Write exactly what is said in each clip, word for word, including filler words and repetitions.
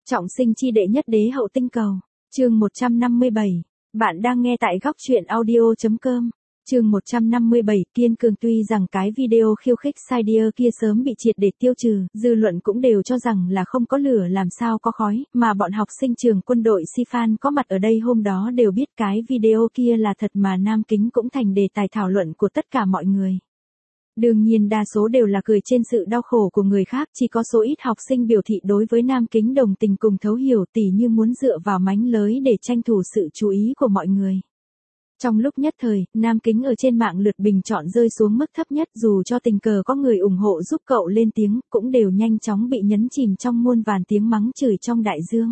Trọng sinh chi đệ nhất đế hậu tinh cầu. Chương một trăm năm mươi bảy. Bạn đang nghe tại góc truyện audio chấm com. Chương một trăm năm mươi bảy. Kiên cường. Tuy rằng cái video khiêu khích Sidious kia sớm bị triệt để tiêu trừ, dư luận cũng đều cho rằng là không có lửa làm sao có khói, mà bọn học sinh trường quân đội Sifan có mặt ở đây hôm đó đều biết cái video kia là thật, mà Nam Kính cũng thành đề tài thảo luận của tất cả mọi người. Đương nhiên đa số đều là cười trên sự đau khổ của người khác, chỉ có số ít học sinh biểu thị đối với Nam Kính đồng tình cùng thấu hiểu, tỉ như muốn dựa vào mánh lới để tranh thủ sự chú ý của mọi người. Trong lúc nhất thời, Nam Kính ở trên mạng lượt bình chọn rơi xuống mức thấp nhất, dù cho tình cờ có người ủng hộ giúp cậu lên tiếng, cũng đều nhanh chóng bị nhấn chìm trong muôn vàn tiếng mắng chửi trong đại dương.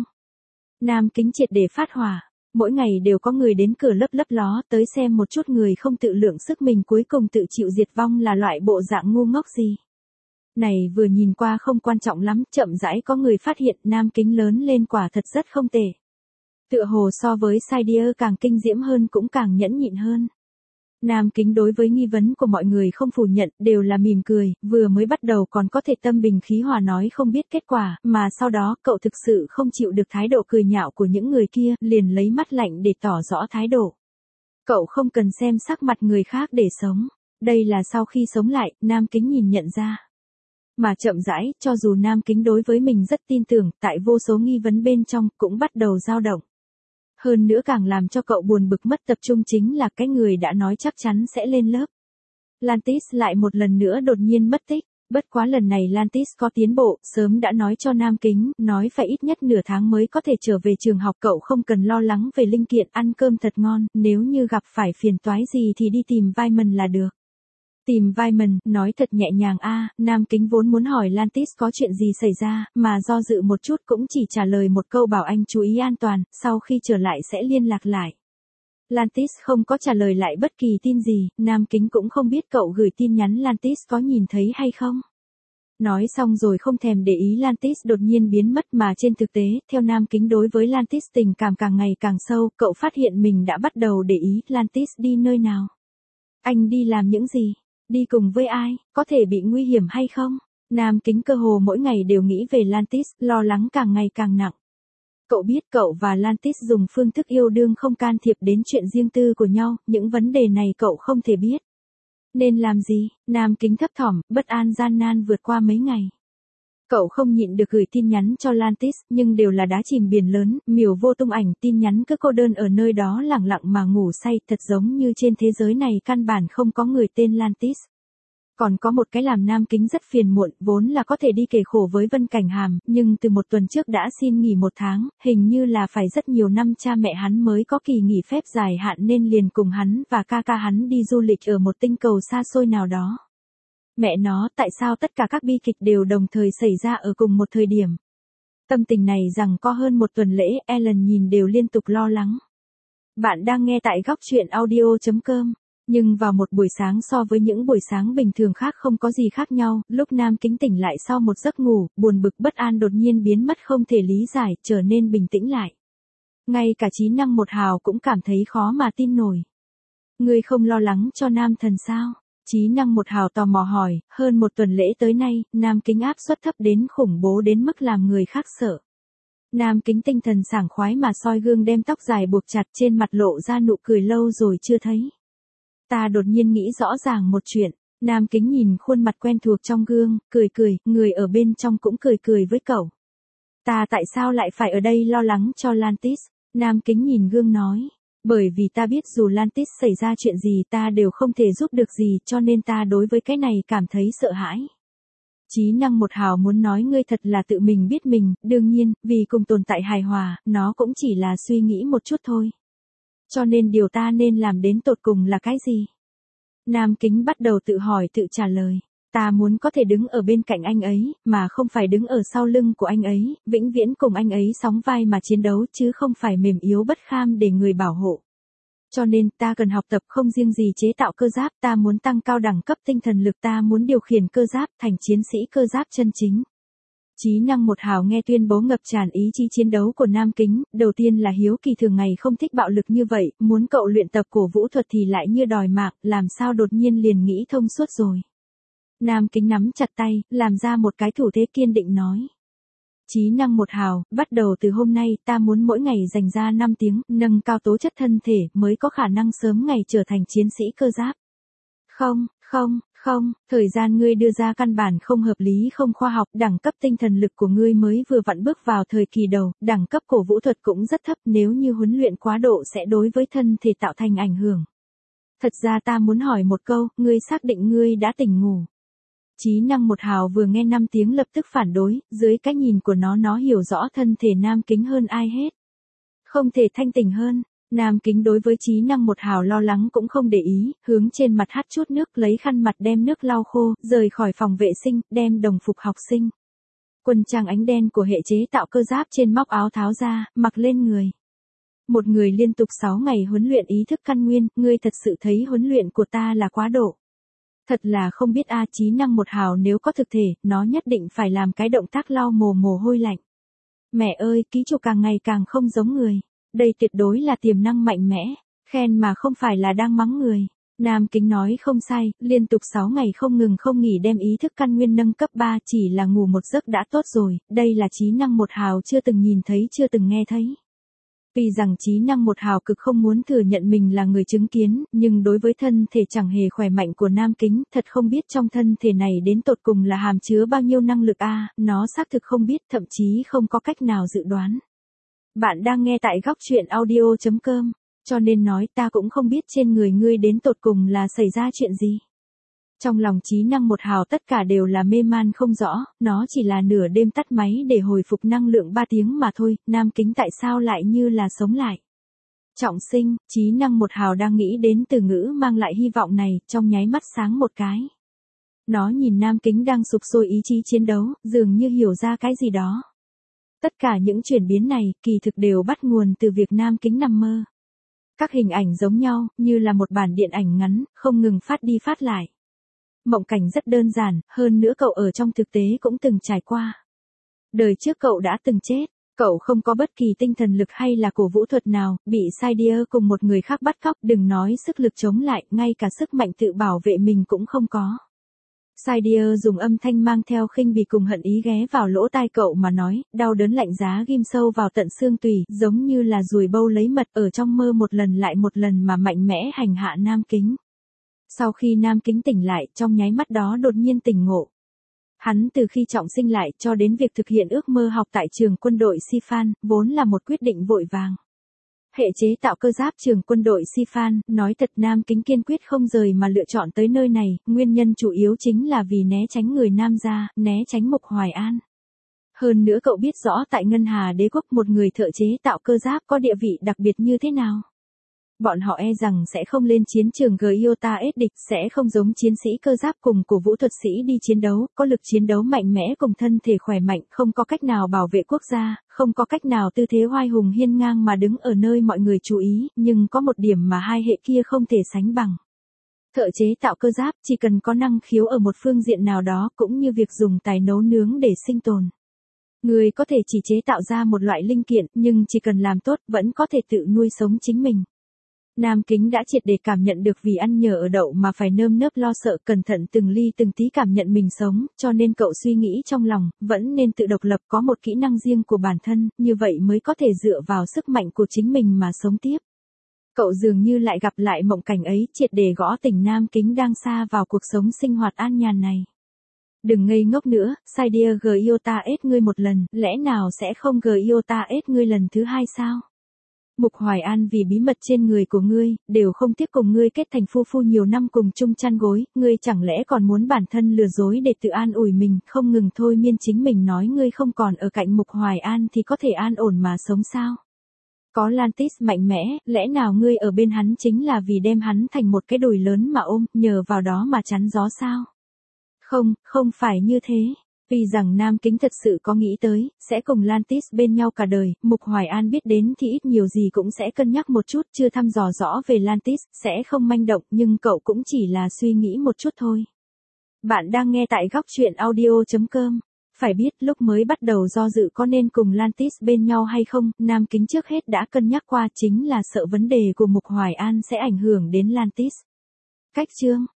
Nam Kính triệt để phát hỏa. Mỗi ngày đều có người đến cửa lấp lấp ló tới xem một chút người không tự lượng sức mình cuối cùng tự chịu diệt vong là loại bộ dạng ngu ngốc gì. Này vừa nhìn qua không quan trọng lắm, chậm rãi có người phát hiện Nam Kính lớn lên quả thật rất không tệ. Tựa hồ so với Sidious càng kinh diễm hơn, cũng càng nhẫn nhịn hơn. Nam Kính đối với nghi vấn của mọi người không phủ nhận, đều là mỉm cười, vừa mới bắt đầu còn có thể tâm bình khí hòa nói không biết kết quả, mà sau đó cậu thực sự không chịu được thái độ cười nhạo của những người kia, liền lấy mắt lạnh để tỏ rõ thái độ. Cậu không cần xem sắc mặt người khác để sống. Đây là sau khi sống lại, Nam Kính nhìn nhận ra. Mà chậm rãi, cho dù Nam Kính đối với mình rất tin tưởng, tại vô số nghi vấn bên trong, cũng bắt đầu dao động. Hơn nữa càng làm cho cậu buồn bực mất tập trung chính là cái người đã nói chắc chắn sẽ lên lớp. Lantis lại một lần nữa đột nhiên mất tích, bất quá lần này Lantis có tiến bộ, sớm đã nói cho Nam Kính, nói phải ít nhất nửa tháng mới có thể trở về trường học, cậu không cần lo lắng về linh kiện, ăn cơm thật ngon, nếu như gặp phải phiền toái gì thì đi tìm Vyman là được. Tìm Vyman, nói thật nhẹ nhàng a. Nam Kính vốn muốn hỏi Lantis có chuyện gì xảy ra, mà do dự một chút cũng chỉ trả lời một câu bảo anh chú ý an toàn, sau khi trở lại sẽ liên lạc lại. Lantis không có trả lời lại bất kỳ tin gì, Nam Kính cũng không biết cậu gửi tin nhắn Lantis có nhìn thấy hay không. Nói xong rồi không thèm để ý Lantis đột nhiên biến mất, mà trên thực tế, theo Nam Kính đối với Lantis tình cảm càng ngày càng sâu, cậu phát hiện mình đã bắt đầu để ý Lantis đi nơi nào. Anh đi làm những gì? Đi cùng với ai, có thể bị nguy hiểm hay không? Nam Kính cơ hồ mỗi ngày đều nghĩ về Lantis, lo lắng càng ngày càng nặng. Cậu biết cậu và Lantis dùng phương thức yêu đương không can thiệp đến chuyện riêng tư của nhau, những vấn đề này cậu không thể biết. Nên làm gì? Nam Kính thấp thỏm, bất an gian nan vượt qua mấy ngày. Cậu không nhịn được gửi tin nhắn cho Lantis, nhưng đều là đá chìm biển lớn, miểu vô tung ảnh, tin nhắn cứ cô đơn ở nơi đó lẳng lặng mà ngủ say, thật giống như trên thế giới này căn bản không có người tên Lantis. Còn có một cái làm Nam Kính rất phiền muộn, vốn là có thể đi kể khổ với Vân Cảnh Hàm, nhưng từ một tuần trước đã xin nghỉ một tháng, hình như là phải rất nhiều năm cha mẹ hắn mới có kỳ nghỉ phép dài hạn nên liền cùng hắn và ca ca hắn đi du lịch ở một tinh cầu xa xôi nào đó. Mẹ nó, tại sao tất cả các bi kịch đều đồng thời xảy ra ở cùng một thời điểm? Tâm tình này rằng có hơn một tuần lễ, Ellen nhìn đều liên tục lo lắng. Bạn đang nghe tại góc truyện audio chấm com. Nhưng vào một buổi sáng so với những buổi sáng bình thường khác không có gì khác nhau, lúc Nam Kính tỉnh lại sau một giấc ngủ, buồn bực bất an đột nhiên biến mất không thể lý giải, trở nên bình tĩnh lại. Ngay cả Chí Năng một hào cũng cảm thấy khó mà tin nổi. Ngươi không lo lắng cho Nam Thần sao? Chí Năng một hào tò mò hỏi, hơn một tuần lễ tới nay, Nam Kính áp suất thấp đến khủng bố đến mức làm người khác sợ. Nam Kính tinh thần sảng khoái mà soi gương đem tóc dài buộc chặt, trên mặt lộ ra nụ cười lâu rồi chưa thấy. Ta đột nhiên nghĩ rõ ràng một chuyện. Nam Kính nhìn khuôn mặt quen thuộc trong gương, cười cười, người ở bên trong cũng cười cười với cậu. Ta tại sao lại phải ở đây lo lắng cho Lantis? Nam Kính nhìn gương nói. Bởi vì ta biết dù Lantis xảy ra chuyện gì ta đều không thể giúp được gì, cho nên ta đối với cái này cảm thấy sợ hãi. Chí Năng một hào muốn nói ngươi thật là tự mình biết mình, đương nhiên, vì cùng tồn tại hài hòa, nó cũng chỉ là suy nghĩ một chút thôi. Cho nên điều ta nên làm đến tột cùng là cái gì? Nam Kính bắt đầu tự hỏi tự trả lời. Ta muốn có thể đứng ở bên cạnh anh ấy, mà không phải đứng ở sau lưng của anh ấy, vĩnh viễn cùng anh ấy sóng vai mà chiến đấu chứ không phải mềm yếu bất kham để người bảo hộ. Cho nên ta cần học tập không riêng gì chế tạo cơ giáp, ta muốn tăng cao đẳng cấp tinh thần lực, ta muốn điều khiển cơ giáp thành chiến sĩ cơ giáp chân chính. Chí Năng một hào nghe tuyên bố ngập tràn ý chí chiến đấu của Nam Kính, đầu tiên là hiếu kỳ thường ngày không thích bạo lực như vậy, muốn cậu luyện tập cổ vũ thuật thì lại như đòi mạng, làm sao đột nhiên liền nghĩ thông suốt rồi. Nam Kính nắm chặt tay, làm ra một cái thủ thế kiên định nói. Chí năng một hào, bắt đầu từ hôm nay ta muốn mỗi ngày dành ra năm tiếng, nâng cao tố chất thân thể mới có khả năng sớm ngày trở thành chiến sĩ cơ giáp. Không, không, không, thời gian ngươi đưa ra căn bản không hợp lý không khoa học, đẳng cấp tinh thần lực của ngươi mới vừa vặn bước vào thời kỳ đầu, đẳng cấp cổ vũ thuật cũng rất thấp, nếu như huấn luyện quá độ sẽ đối với thân thể tạo thành ảnh hưởng. Thật ra ta muốn hỏi một câu, ngươi xác định ngươi đã tỉnh ngủ. Chí năng một hào vừa nghe năm tiếng lập tức phản đối, dưới cái nhìn của nó nó hiểu rõ thân thể Nam Kính hơn ai hết. Không thể thanh tỉnh hơn, Nam Kính đối với chí năng một hào lo lắng cũng không để ý, hướng trên mặt hắt chút nước lấy khăn mặt đem nước lau khô, rời khỏi phòng vệ sinh, đem đồng phục học sinh. Quần trang ánh đen của hệ chế tạo cơ giáp trên móc áo tháo ra, mặc lên người. Một người liên tục sáu ngày huấn luyện ý thức căn nguyên, ngươi thật sự thấy huấn luyện của ta là quá độ. Thật là không biết a chí năng một hào nếu có thực thể, nó nhất định phải làm cái động tác lau mồ mồ hôi lạnh. Mẹ ơi, ký chủ càng ngày càng không giống người. Đây tuyệt đối là tiềm năng mạnh mẽ, khen mà không phải là đang mắng người. Nam Kính nói không sai, liên tục sáu ngày không ngừng không nghỉ đem ý thức căn nguyên nâng cấp ba chỉ là ngủ một giấc đã tốt rồi, đây là chí năng một hào chưa từng nhìn thấy chưa từng nghe thấy. Vì rằng chí năng một hào cực không muốn thừa nhận mình là người chứng kiến, nhưng đối với thân thể chẳng hề khỏe mạnh của Nam Kính, thật không biết trong thân thể này đến tột cùng là hàm chứa bao nhiêu năng lực a, nó xác thực không biết, thậm chí không có cách nào dự đoán. Bạn đang nghe tại góc truyện audio chấm com, cho nên nói ta cũng không biết trên người ngươi đến tột cùng là xảy ra chuyện gì. Trong lòng chí năng một hào tất cả đều là mê man không rõ, nó chỉ là nửa đêm tắt máy để hồi phục năng lượng ba tiếng mà thôi, Nam Kính tại sao lại như là sống lại. Trọng sinh, chí năng một hào đang nghĩ đến từ ngữ mang lại hy vọng này, trong nháy mắt sáng một cái. Nó nhìn Nam Kính đang sục sôi ý chí chiến đấu, dường như hiểu ra cái gì đó. Tất cả những chuyển biến này, kỳ thực đều bắt nguồn từ việc Nam Kính nằm mơ. Các hình ảnh giống nhau, như là một bản điện ảnh ngắn, không ngừng phát đi phát lại. Mộng cảnh rất đơn giản, hơn nữa cậu ở trong thực tế cũng từng trải qua. Đời trước cậu đã từng chết, cậu không có bất kỳ tinh thần lực hay là cổ vũ thuật nào, bị Sidious cùng một người khác bắt cóc, đừng nói sức lực chống lại, ngay cả sức mạnh tự bảo vệ mình cũng không có. Sidious dùng âm thanh mang theo khinh bỉ cùng hận ý ghé vào lỗ tai cậu mà nói, đau đớn lạnh giá ghim sâu vào tận xương tủy, giống như là ruồi bâu lấy mật ở trong mơ một lần lại một lần mà mạnh mẽ hành hạ Nam Kính. Sau khi Nam Kính tỉnh lại, trong nháy mắt đó đột nhiên tỉnh ngộ. Hắn từ khi trọng sinh lại cho đến việc thực hiện ước mơ học tại trường quân đội Sifan, vốn là một quyết định vội vàng. Hệ chế tạo cơ giáp trường quân đội Sifan, nói thật Nam Kính kiên quyết không rời mà lựa chọn tới nơi này, nguyên nhân chủ yếu chính là vì né tránh người Nam gia, né tránh Mục Hoài An. Hơn nữa cậu biết rõ tại Ngân Hà Đế quốc một người thợ chế tạo cơ giáp có địa vị đặc biệt như thế nào. Bọn họ e rằng sẽ không lên chiến trường Giota S địch, sẽ không giống chiến sĩ cơ giáp cùng cổ vũ thuật sĩ đi chiến đấu, có lực chiến đấu mạnh mẽ cùng thân thể khỏe mạnh, không có cách nào bảo vệ quốc gia, không có cách nào tư thế oai hùng hiên ngang mà đứng ở nơi mọi người chú ý, nhưng có một điểm mà hai hệ kia không thể sánh bằng. Thợ chế tạo cơ giáp chỉ cần có năng khiếu ở một phương diện nào đó, cũng như việc dùng tài nấu nướng để sinh tồn. Người có thể chỉ chế tạo ra một loại linh kiện, nhưng chỉ cần làm tốt vẫn có thể tự nuôi sống chính mình. Nam Kính đã triệt để cảm nhận được vì ăn nhờ ở đậu mà phải nơm nớp lo sợ, cẩn thận từng ly từng tí cảm nhận mình sống, cho nên cậu suy nghĩ trong lòng, vẫn nên tự độc lập có một kỹ năng riêng của bản thân, như vậy mới có thể dựa vào sức mạnh của chính mình mà sống tiếp. Cậu dường như lại gặp lại mộng cảnh ấy, triệt để gõ tỉnh Nam Kính đang xa vào cuộc sống sinh hoạt an nhàn này. Đừng ngây ngốc nữa, Sidious Giota S ngươi một lần, lẽ nào sẽ không Giota S ngươi lần thứ hai sao? Mục Hoài An vì bí mật trên người của ngươi, đều không tiếc cùng ngươi kết thành phu phu nhiều năm cùng chung chăn gối, ngươi chẳng lẽ còn muốn bản thân lừa dối để tự an ủi mình, không ngừng thôi miên chính mình nói ngươi không còn ở cạnh Mục Hoài An thì có thể an ổn mà sống sao? Có Lantis mạnh mẽ, lẽ nào ngươi ở bên hắn chính là vì đem hắn thành một cái đùi lớn mà ôm, nhờ vào đó mà chắn gió sao? Không, không phải như thế. Vì rằng Nam Kính thật sự có nghĩ tới, sẽ cùng Lantis bên nhau cả đời, Mục Hoài An biết đến thì ít nhiều gì cũng sẽ cân nhắc một chút, chưa thăm dò rõ về Lantis, sẽ không manh động, nhưng cậu cũng chỉ là suy nghĩ một chút thôi. Bạn đang nghe tại góc truyện audio chấm com. Phải biết lúc mới bắt đầu do dự có nên cùng Lantis bên nhau hay không, Nam Kính trước hết đã cân nhắc qua chính là sợ vấn đề của Mục Hoài An sẽ ảnh hưởng đến Lantis. Cách chương